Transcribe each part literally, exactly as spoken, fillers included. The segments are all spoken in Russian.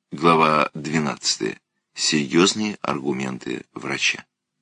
Глава двенадцатая. Серьезные аргументы врача.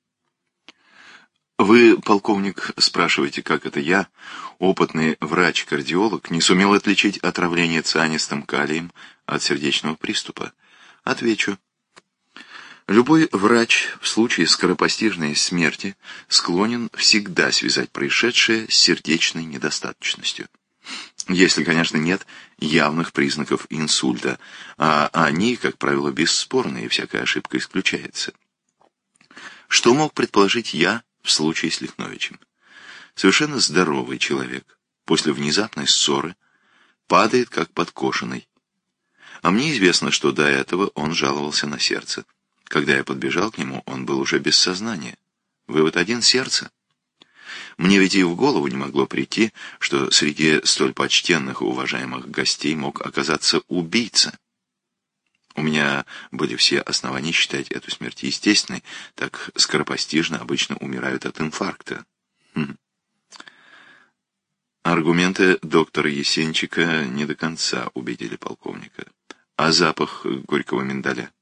Вы, полковник, спрашиваете, как это я, опытный врач-кардиолог, не сумел отличить отравление цианистым калием от сердечного приступа? Отвечу. Любой врач в случае скоропостижной смерти склонен всегда связать происшедшее с сердечной недостаточностью. Если, конечно, нет явных признаков инсульта, а они, как правило, бесспорны, и всякая ошибка исключается. Что мог предположить я в случае с Лихновичем? Совершенно здоровый человек после внезапной ссоры падает как подкошенный. А мне известно, что до этого он жаловался на сердце. Когда я подбежал к нему, он был уже без сознания. Вывод один — сердце. Мне ведь и в голову не могло прийти, что среди столь почтенных и уважаемых гостей мог оказаться убийца. У меня были все основания считать эту смерть естественной, так скоропостижно обычно умирают от инфаркта. Хм. Аргументы доктора Есенчика не до конца убедили полковника. А запах горького миндаля?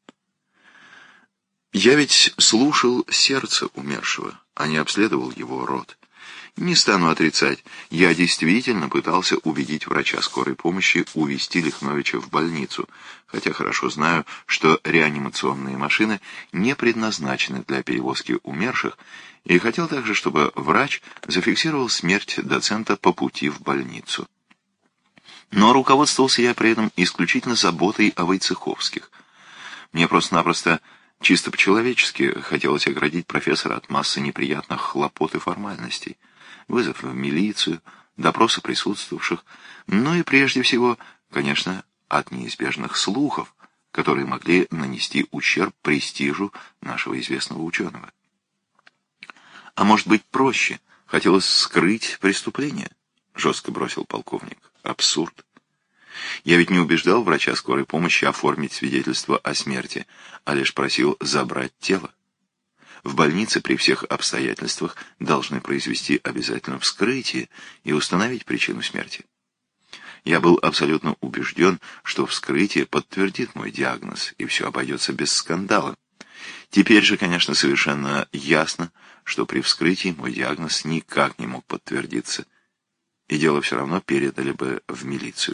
Я ведь слушал сердце умершего, а не обследовал его рот. Не стану отрицать, я действительно пытался убедить врача скорой помощи увезти Лихновича в больницу, хотя хорошо знаю, что реанимационные машины не предназначены для перевозки умерших, и хотел также, чтобы врач зафиксировал смерть доцента по пути в больницу. Но руководствовался я при этом исключительно заботой о Войцеховских. Мне просто-напросто чисто по-человечески хотелось оградить профессора от массы неприятных хлопот и формальностей. Вызов в милицию, допросы присутствовавших, ну и прежде всего, конечно, от неизбежных слухов, которые могли нанести ущерб престижу нашего известного ученого. А может быть проще, хотелось скрыть преступление, жестко бросил полковник. Абсурд. Я ведь не убеждал врача скорой помощи оформить свидетельство о смерти, а лишь просил забрать тело. В больнице при всех обстоятельствах должны произвести обязательно вскрытие и установить причину смерти. Я был абсолютно убежден, что вскрытие подтвердит мой диагноз, и все обойдется без скандала. Теперь же, конечно, совершенно ясно, что при вскрытии мой диагноз никак не мог подтвердиться, и дело все равно передали бы в милицию.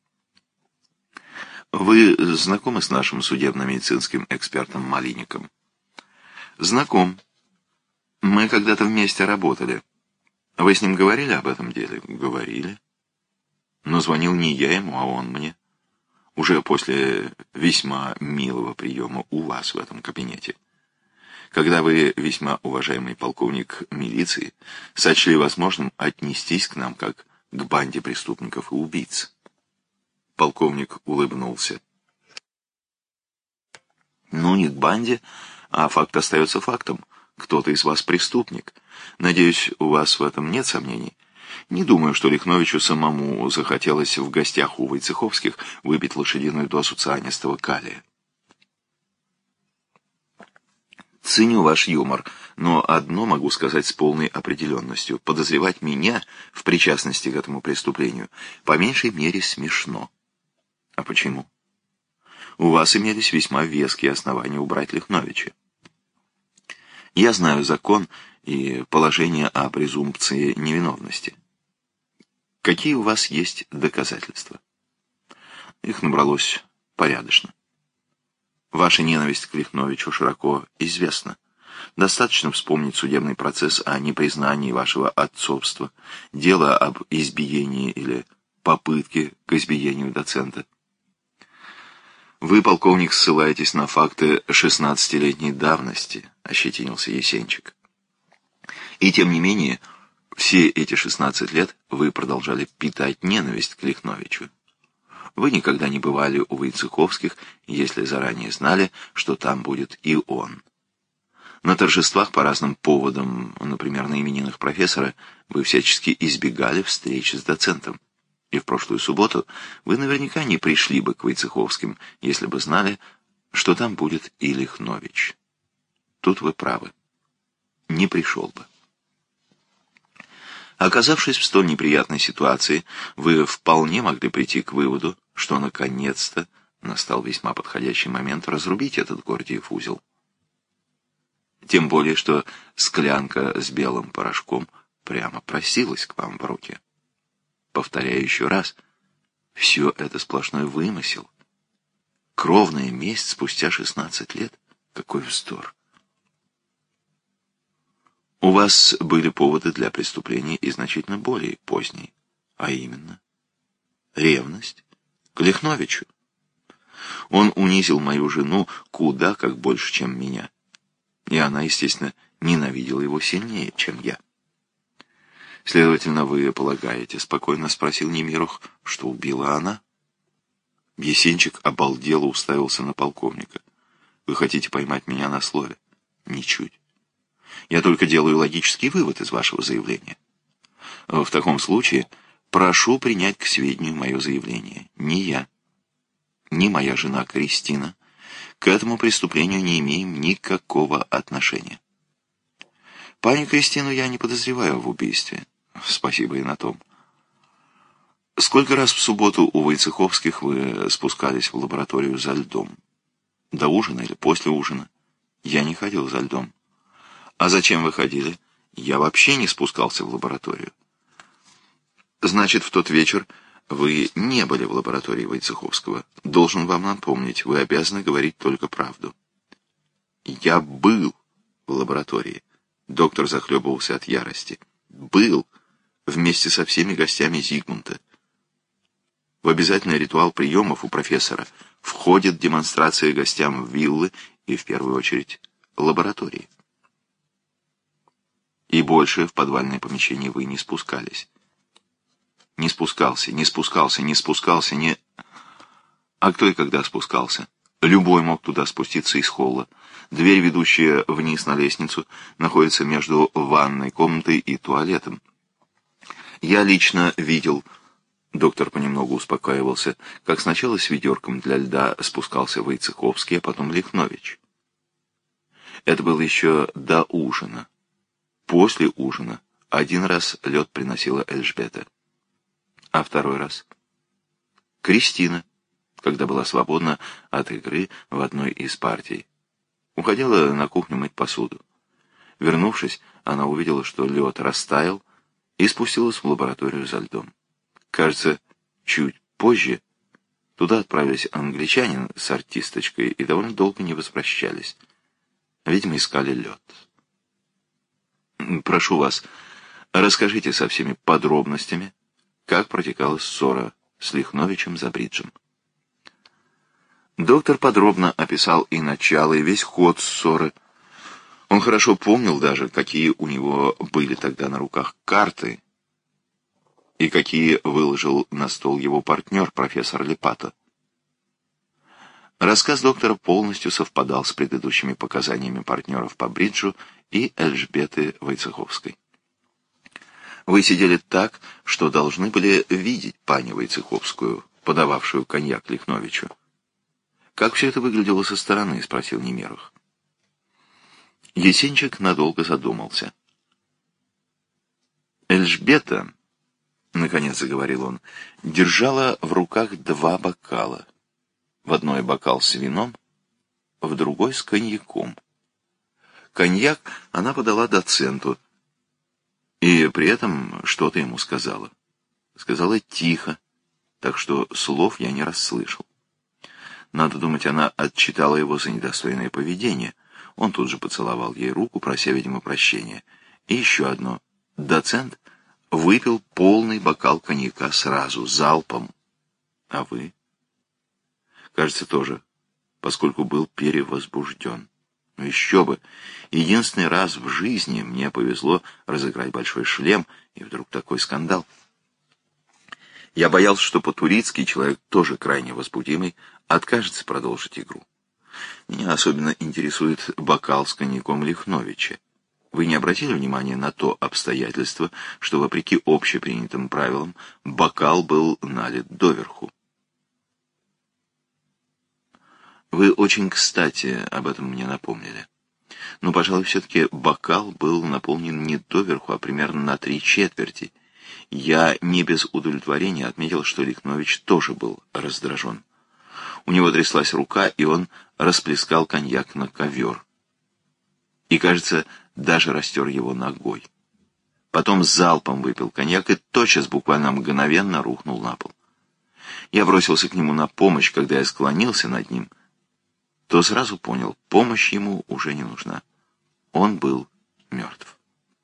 Вы знакомы с нашим судебно-медицинским экспертом Малинником? Знаком. Мы когда-то вместе работали. Вы с ним говорили об этом деле? Говорили. Но звонил не я ему, а он мне. Уже после весьма милого приема у вас в этом кабинете. Когда вы, весьма уважаемый полковник милиции, сочли возможным отнестись к нам как к банде преступников и убийц. Полковник улыбнулся. Ну, не к банде, а факт остается фактом. Кто-то из вас преступник. Надеюсь, у вас в этом нет сомнений. Не думаю, что Лихновичу самому захотелось в гостях у Войцеховских выпить лошадиную дозу цианистого калия. Ценю ваш юмор, но одно могу сказать с полной определенностью. Подозревать меня в причастности к этому преступлению по меньшей мере смешно. А почему? У вас имелись весьма веские основания убрать Лихновича. Я знаю закон и положение о презумпции невиновности. Какие у вас есть доказательства? Их набралось порядочно. Ваша ненависть к Лихновичу широко известна. Достаточно вспомнить судебный процесс о непризнании вашего отцовства, дело об избиении или попытке к избиению доцента. Вы, полковник, ссылаетесь на факты шестнадцатилетней давности, ощетинился Есенчик. И тем не менее, все эти шестнадцать лет вы продолжали питать ненависть к Лихновичу. Вы никогда не бывали у Войцеховских, если заранее знали, что там будет и он. На торжествах по разным поводам, например, на именинах профессора, вы всячески избегали встречи с доцентом. И в прошлую субботу вы наверняка не пришли бы к Войцеховским, если бы знали, что там будет и Лихнович. Тут вы правы. Не пришел бы. Оказавшись в столь неприятной ситуации, вы вполне могли прийти к выводу, что наконец-то настал весьма подходящий момент разрубить этот Гордиев узел. Тем более, что склянка с белым порошком прямо просилась к вам в руки. Повторяю еще раз, все это сплошной вымысел. Кровная месть спустя шестнадцать лет. Какой вздор. У вас были поводы для преступления и значительно более поздние, а именно ревность к Лихновичу. Он унизил мою жену куда как больше, чем меня. И она, естественно, ненавидела его сильнее, чем я. Следовательно, вы полагаете, спокойно спросил Немиров, что убила она? Есенчик обалдело уставился на полковника. Вы хотите поймать меня на слове? Ничуть. Я только делаю логический вывод из вашего заявления. В таком случае прошу принять к сведению мое заявление. Ни я, ни моя жена Кристина к этому преступлению не имеем никакого отношения. Паню Кристину я не подозреваю в убийстве. Спасибо и на том. Сколько раз в субботу у Войцеховских вы спускались в лабораторию за льдом? До ужина или после ужина? Я не ходил за льдом. А зачем вы ходили? Я вообще не спускался в лабораторию. Значит, в тот вечер вы не были в лаборатории Войцеховского. Должен вам напомнить, вы обязаны говорить только правду. Я был в лаборатории. Доктор захлебывался от ярости. Был вместе со всеми гостями Зигмунда. В обязательный ритуал приемов у профессора входит демонстрация гостям виллы и, в первую очередь, лаборатории. И больше в подвальное помещение вы не спускались. Не спускался, не спускался, не спускался, не... А кто и когда спускался? Любой мог туда спуститься из холла. Дверь, ведущая вниз на лестницу, находится между ванной комнатой и туалетом. Я лично видел... Доктор понемногу успокаивался, как сначала с ведерком для льда спускался Войцеховский, а потом Лихнович. Это было еще до ужина. После ужина один раз лед приносила Эльжбета. А второй раз? Кристина, когда была свободна от игры в одной из партий. Уходила на кухню мыть посуду. Вернувшись, она увидела, что лед растаял, и спустилась в лабораторию за льдом. Кажется, чуть позже туда отправились англичанин с артисточкой и довольно долго не возвращались. Видимо, искали лед. Прошу вас, расскажите со всеми подробностями, как протекала ссора с Лихновичем за бриджем. Доктор подробно описал и начало, и весь ход ссоры. Он хорошо помнил даже, какие у него были тогда на руках карты, и какие выложил на стол его партнер, профессор Лепато. Рассказ доктора полностью совпадал с предыдущими показаниями партнеров по бриджу и Эльжбеты Войцеховской. Вы сидели так, что должны были видеть паню Войцеховскую, подававшую коньяк Лихновичу. «Как все это выглядело со стороны?» — спросил Немиров. Есенчик надолго задумался. Эльжбета, наконец заговорил он, держала в руках два бокала. В одной бокал с вином, в другой с коньяком. Коньяк она подала доценту, и при этом что-то ему сказала. Сказала тихо, так что слов я не расслышал. Надо думать, она отчитала его за недостойное поведение. Он тут же поцеловал ей руку, прося, видимо, прощения. И еще одно. Доцент выпил полный бокал коньяка сразу, залпом. А вы? Кажется, тоже, поскольку был перевозбужден. Но еще бы, единственный раз в жизни мне повезло разыграть большой шлем, и вдруг такой скандал. Я боялся, что по-турецки человек, тоже крайне возбудимый, откажется продолжить игру. Меня особенно интересует бокал с коньяком Лихновича. Вы не обратили внимания на то обстоятельство, что, вопреки общепринятым правилам, бокал был налит доверху? Вы очень кстати об этом мне напомнили. Но, пожалуй, все-таки бокал был наполнен не доверху, а примерно на три четверти. Я не без удовлетворения отметил, что Лихнович тоже был раздражен. У него тряслась рука, и он расплескал коньяк на ковер. И, кажется, даже растер его ногой. Потом залпом выпил коньяк и тотчас, буквально мгновенно, рухнул на пол. Я бросился к нему на помощь. Когда я склонился над ним, то сразу понял, помощь ему уже не нужна. Он был мертв.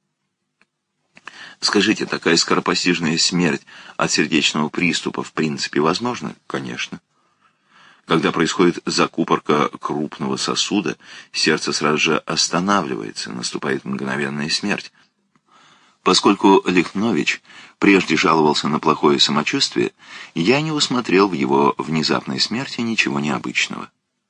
Скажите, такая скоропостижная смерть от сердечного приступа в принципе возможна? Конечно. Когда происходит закупорка крупного сосуда, сердце сразу же останавливается, наступает мгновенная смерть. Поскольку Лихнович прежде жаловался на плохое самочувствие, я не усмотрел в его внезапной смерти ничего необычного.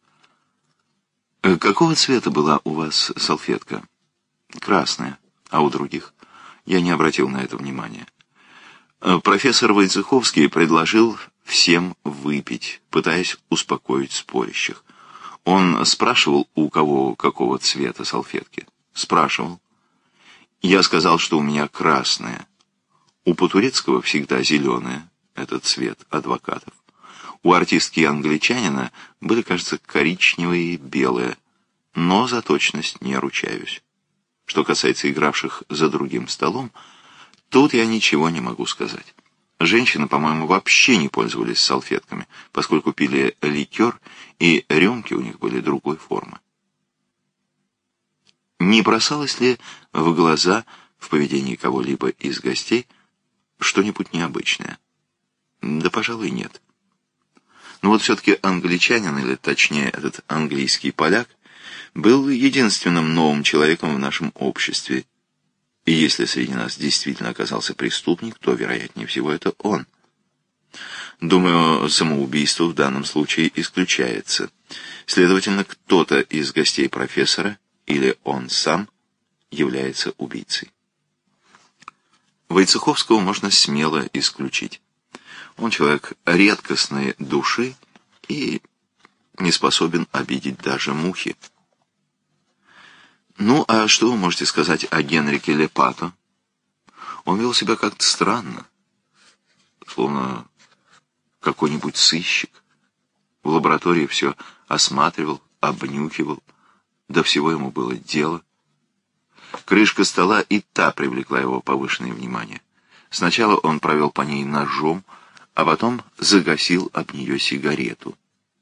«Какого цвета была у вас салфетка?» «Красная. А у других?» Я не обратил на это внимания. Профессор Войцеховский предложил всем выпить, пытаясь успокоить спорящих. Он спрашивал, у кого какого цвета салфетки. Спрашивал. Я сказал, что у меня красная. У Потурецкого всегда зеленая, этот цвет адвокатов. У артистки англичанина были, кажется, коричневые и белые, но за точность не ручаюсь. Что касается игравших за другим столом, тут я ничего не могу сказать. Женщины, по-моему, вообще не пользовались салфетками, поскольку пили ликер, и рюмки у них были другой формы. Не бросалось ли в глаза в поведении кого-либо из гостей что-нибудь необычное? Да, пожалуй, нет. Но вот все-таки англичанин, или точнее этот английский поляк, был единственным новым человеком в нашем обществе. И если среди нас действительно оказался преступник, то, вероятнее всего, это он. Думаю, самоубийство в данном случае исключается. Следовательно, кто-то из гостей профессора, или он сам, является убийцей. Войцеховского можно смело исключить. Он человек редкостной души и не способен обидеть даже мухи. Ну, а что вы можете сказать о Генрике Лепато? Он вел себя как-то странно, словно какой-нибудь сыщик. В лаборатории все осматривал, обнюхивал, до всего ему было дело. Крышка стола и та привлекла его повышенное внимание. Сначала он провел по ней ножом, а потом загасил об нее сигарету.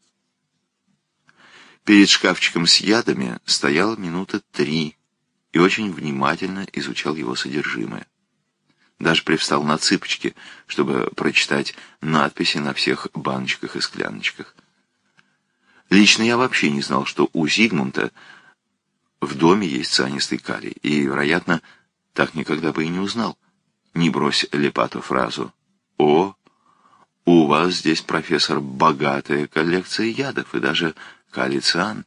Перед шкафчиком с ядами стоял минуты три и очень внимательно изучал его содержимое. Даже привстал на цыпочки, чтобы прочитать надписи на всех баночках и скляночках. Лично я вообще не знал, что у Зигмунда в доме есть цианистый калий, и, вероятно, так никогда бы и не узнал. Не брось Лепато фразу «О, у вас здесь, профессор, богатая коллекция ядов и даже калий-циан».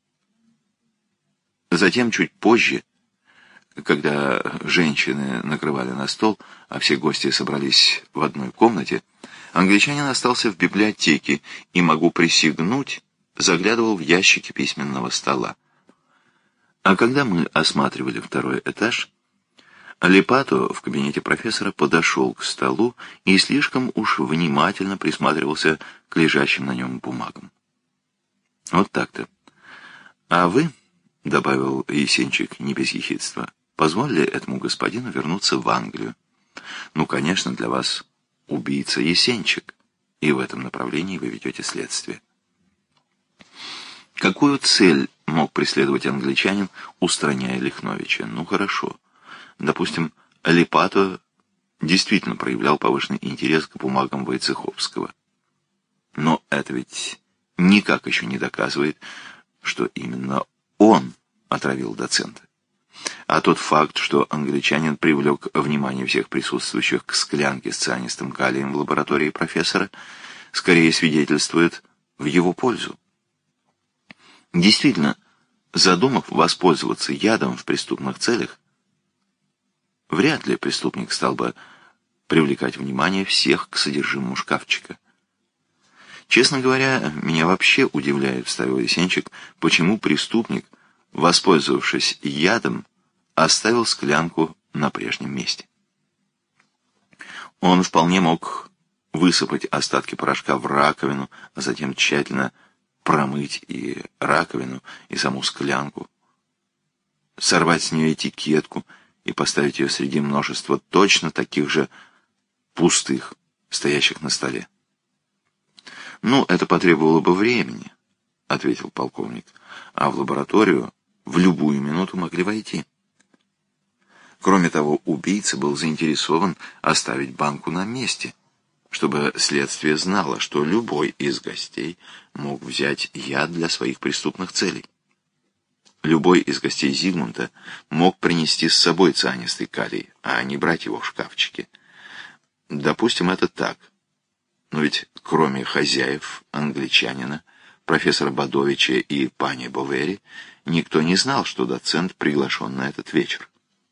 Затем, чуть позже, когда женщины накрывали на стол, а все гости собрались в одной комнате, англичанин остался в библиотеке и, могу присягнуть, заглядывал в ящики письменного стола. А когда мы осматривали второй этаж, Лепато в кабинете профессора подошел к столу и слишком уж внимательно присматривался к лежащим на нем бумагам. Вот так-то. А вы, — добавил Есенчик не без ехидства, — позволили этому господину вернуться в Англию. Ну, конечно, для вас убийца Есенчик, и в этом направлении вы ведете следствие. Какую цель мог преследовать англичанин, устраняя Лихновича? Ну, хорошо. Допустим, Лепато действительно проявлял повышенный интерес к бумагам Войцеховского. Но это ведь никак еще не доказывает, что именно он отравил доцента. А тот факт, что англичанин привлек внимание всех присутствующих к склянке с цианистым калием в лаборатории профессора, скорее свидетельствует в его пользу. Действительно, задумав воспользоваться ядом в преступных целях, вряд ли преступник стал бы привлекать внимание всех к содержимому шкафчика. Честно говоря, меня вообще удивляет, вставил Есенчик, почему преступник, воспользовавшись ядом, оставил склянку на прежнем месте. Он вполне мог высыпать остатки порошка в раковину, а затем тщательно промыть и раковину, и саму склянку, сорвать с нее этикетку и поставить ее среди множества точно таких же пустых, стоящих на столе. «Ну, это потребовало бы времени», — ответил полковник, «а в лабораторию в любую минуту могли войти». Кроме того, убийца был заинтересован оставить банку на месте, чтобы следствие знало, что любой из гостей мог взять яд для своих преступных целей. Любой из гостей Зигмунда мог принести с собой цианистый калий, а не брать его в шкафчике. Допустим, это так. Но ведь кроме хозяев, англичанина, профессора Бадовича и пани Бовери, никто не знал, что доцент приглашен на этот вечер.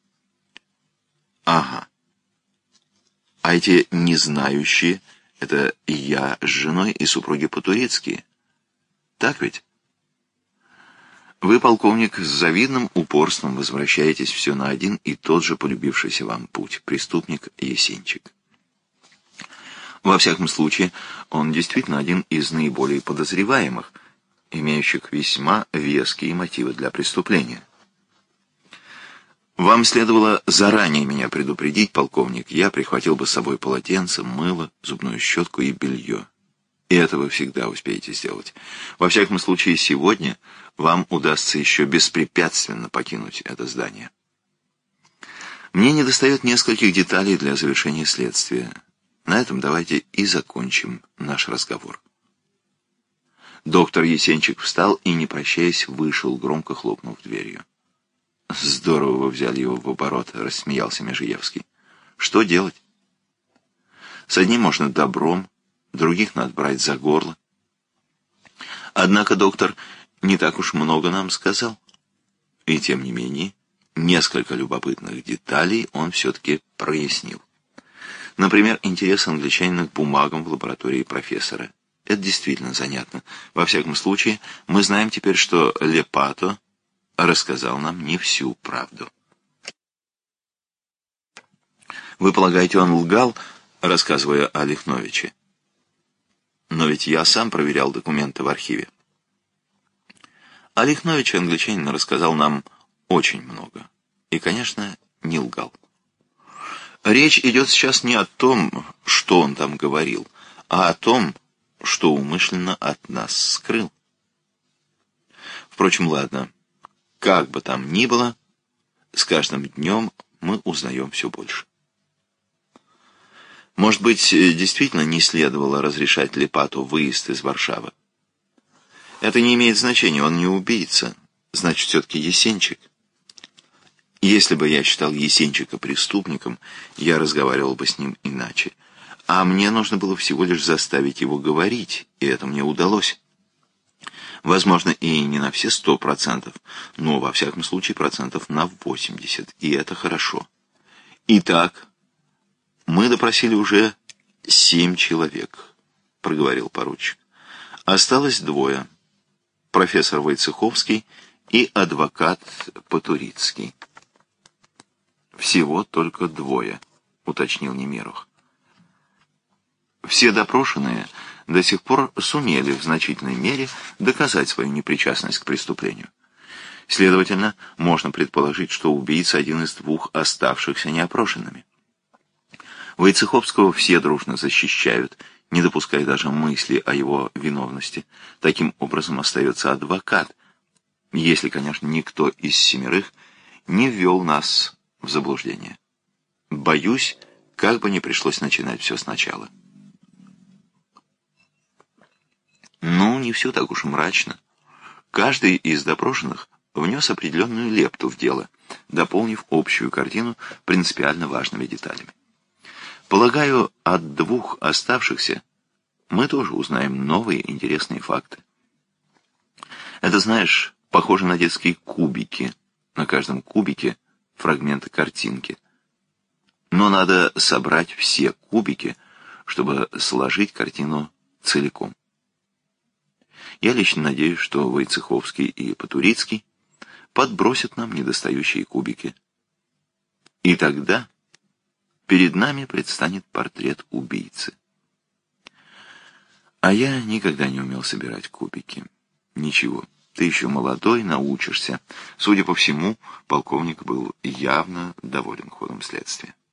Ага. А эти незнающие — это я с женой и супруги Потурицкие. Так ведь? Вы, полковник, с завидным упорством возвращаетесь все на один и тот же полюбившийся вам путь — преступник Есенчик. Во всяком случае, он действительно один из наиболее подозреваемых, имеющих весьма веские мотивы для преступления. Вам следовало заранее меня предупредить, полковник. Я прихватил бы с собой полотенце, мыло, зубную щетку и белье. И это вы всегда успеете сделать. Во всяком случае, сегодня вам удастся еще беспрепятственно покинуть это здание. Мне недостает нескольких деталей для завершения следствия. На этом давайте и закончим наш разговор. Доктор Есенчик встал и, не прощаясь, вышел, громко хлопнув дверью. «Здорово вы взяли его в оборот», — рассмеялся Межиевский. «Что делать? С одним можно добром, других надо брать за горло. Однако доктор не так уж много нам сказал. И тем не менее, несколько любопытных деталей он все-таки прояснил. Например, интерес англичанина к бумагам в лаборатории профессора. Это действительно занятно. Во всяком случае, мы знаем теперь, что Лепато рассказал нам не всю правду. Вы полагаете, он лгал, рассказывая о Лихновиче? Но ведь я сам проверял документы в архиве. О Лихновиче англичанин рассказал нам очень много. И, конечно, не лгал. Речь идет сейчас не о том, что он там говорил, а о том, что умышленно от нас скрыл. Впрочем, ладно. Как бы там ни было, с каждым днем мы узнаем все больше. Может быть, действительно не следовало разрешать Лепату выезд из Варшавы? Это не имеет значения, он не убийца, значит, все-таки Есенчик. Если бы я считал Есенчика преступником, я разговаривал бы с ним иначе. А мне нужно было всего лишь заставить его говорить, и это мне удалось. Возможно, и не на все сто процентов, но, во всяком случае, процентов на восемьдесят, и это хорошо. Итак, мы допросили уже семь человек, проговорил поручик. Осталось двое, профессор Войцеховский и адвокат Потурицкий. Всего только двое, уточнил Немиров. Все допрошенные до сих пор сумели в значительной мере доказать свою непричастность к преступлению. Следовательно, можно предположить, что убийца один из двух оставшихся неопрошенными. Войцеховского все дружно защищают, не допуская даже мысли о его виновности. Таким образом остается адвокат, если, конечно, никто из семерых не ввел нас в заблуждение. Боюсь, как бы не пришлось начинать все сначала. Ну, не все так уж и мрачно. Каждый из допрошенных внес определенную лепту в дело, дополнив общую картину принципиально важными деталями. Полагаю, от двух оставшихся мы тоже узнаем новые интересные факты. Это, знаешь, похоже на детские кубики. На каждом кубике фрагменты картинки. Но надо собрать все кубики, чтобы сложить картину целиком. Я лично надеюсь, что Войцеховский и Потурицкий подбросят нам недостающие кубики. И тогда перед нами предстанет портрет убийцы. А я никогда не умел собирать кубики. Ничего, ты еще молодой, научишься. Судя по всему, полковник был явно доволен ходом следствия.